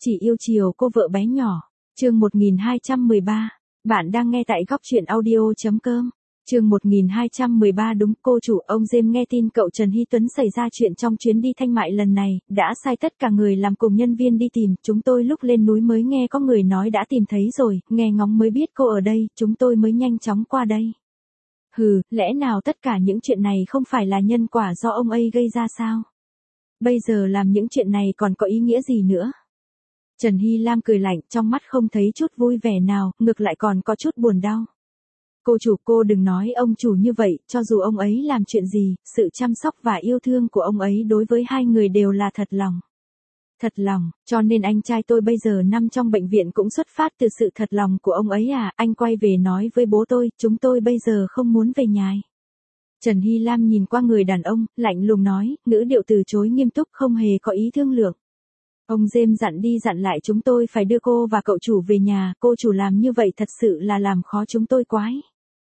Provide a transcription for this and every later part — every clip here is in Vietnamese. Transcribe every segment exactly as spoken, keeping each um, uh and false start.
Chỉ yêu chiều cô vợ bé nhỏ. Chương một nghìn hai trăm mười ba. Bạn đang nghe tại góc truyện audio chấm com. Chương một nghìn hai trăm mười ba. Đúng, cô chủ. Ông James nghe tin cậu Trần Hy Tuấn xảy ra chuyện trong chuyến đi Thanh Mại lần này, đã sai tất cả người làm cùng nhân viên đi tìm. Chúng tôi lúc lên núi mới nghe có người nói đã tìm thấy rồi, nghe ngóng mới biết cô ở đây, chúng tôi mới nhanh chóng qua đây. Hừ, lẽ nào tất cả những chuyện này không phải là nhân quả do ông ấy gây ra sao? Bây giờ làm những chuyện này còn có ý nghĩa gì nữa? Trần Hy Lam cười lạnh, trong mắt không thấy chút vui vẻ nào, ngược lại còn có chút buồn đau. Cô chủ, cô đừng nói ông chủ như vậy, cho dù ông ấy làm chuyện gì, sự chăm sóc và yêu thương của ông ấy đối với hai người đều là thật lòng. Thật lòng, cho nên anh trai tôi bây giờ nằm trong bệnh viện cũng xuất phát từ sự thật lòng của ông ấy à? Anh quay về nói với bố tôi, chúng tôi bây giờ không muốn về nhà. Trần Hy Lam nhìn qua người đàn ông, lạnh lùng nói, ngữ điệu từ chối nghiêm túc, không hề có ý thương lượng. Ông James dặn đi dặn lại chúng tôi phải đưa cô và cậu chủ về nhà, cô chủ làm như vậy thật sự là làm khó chúng tôi quái.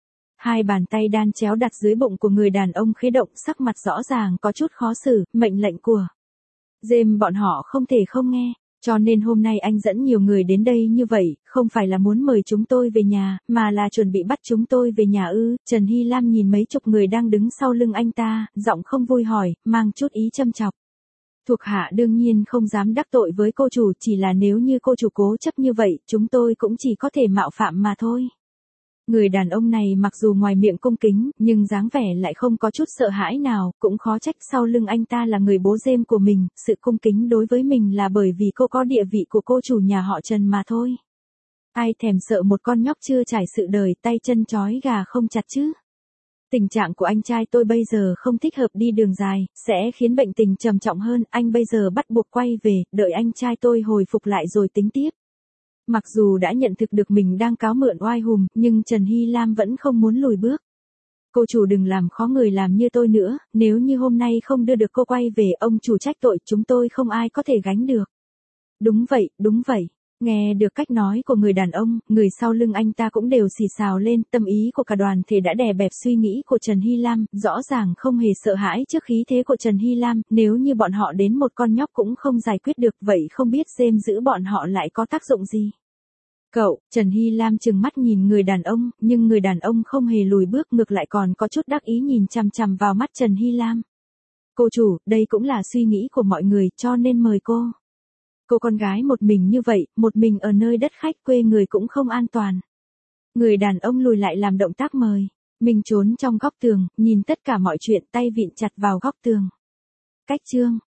Hai bàn tay đan chéo đặt dưới bụng của người đàn ông khẽ động, sắc mặt rõ ràng có chút khó xử, mệnh lệnh của James bọn họ không thể không nghe, cho nên hôm nay anh dẫn nhiều người đến đây như vậy, không phải là muốn mời chúng tôi về nhà, mà là chuẩn bị bắt chúng tôi về nhà ư? Trần Hy Lam nhìn mấy chục người đang đứng sau lưng anh ta, giọng không vui hỏi, mang chút ý châm chọc. Thuộc hạ đương nhiên không dám đắc tội với cô chủ, chỉ là nếu như cô chủ cố chấp như vậy, chúng tôi cũng chỉ có thể mạo phạm mà thôi. Người đàn ông này mặc dù ngoài miệng cung kính, nhưng dáng vẻ lại không có chút sợ hãi nào, cũng khó trách sau lưng anh ta là người bố James của mình, sự cung kính đối với mình là bởi vì cô có địa vị của cô chủ nhà họ Trần mà thôi. Ai thèm sợ một con nhóc chưa trải sự đời, tay chân trói gà không chặt chứ. Tình trạng của anh trai tôi bây giờ không thích hợp đi đường dài, sẽ khiến bệnh tình trầm trọng hơn, anh bây giờ bắt buộc quay về, đợi anh trai tôi hồi phục lại rồi tính tiếp. Mặc dù đã nhận thực được mình đang cáo mượn oai hùng, nhưng Trần Hy Lam vẫn không muốn lùi bước. Cô chủ đừng làm khó người làm như tôi nữa, nếu như hôm nay không đưa được cô quay về, ông chủ trách tội, chúng tôi không ai có thể gánh được. Đúng vậy, đúng vậy. Nghe được cách nói của người đàn ông, người sau lưng anh ta cũng đều xì xào lên, tâm ý của cả đoàn thể đã đè bẹp suy nghĩ của Trần Hy Lam, rõ ràng không hề sợ hãi trước khí thế của Trần Hy Lam, nếu như bọn họ đến một con nhóc cũng không giải quyết được, vậy không biết James giữ bọn họ lại có tác dụng gì. Cậu, Trần Hy Lam trừng mắt nhìn người đàn ông, nhưng người đàn ông không hề lùi bước, ngược lại còn có chút đắc ý nhìn chằm chằm vào mắt Trần Hy Lam. Cô chủ, đây cũng là suy nghĩ của mọi người, cho nên mời cô. Cô con gái một mình như vậy, một mình ở nơi đất khách quê người cũng không an toàn. Người đàn ông lùi lại làm động tác mời. Mình trốn trong góc tường, nhìn tất cả mọi chuyện, tay vịn chặt vào góc tường. Cách chương.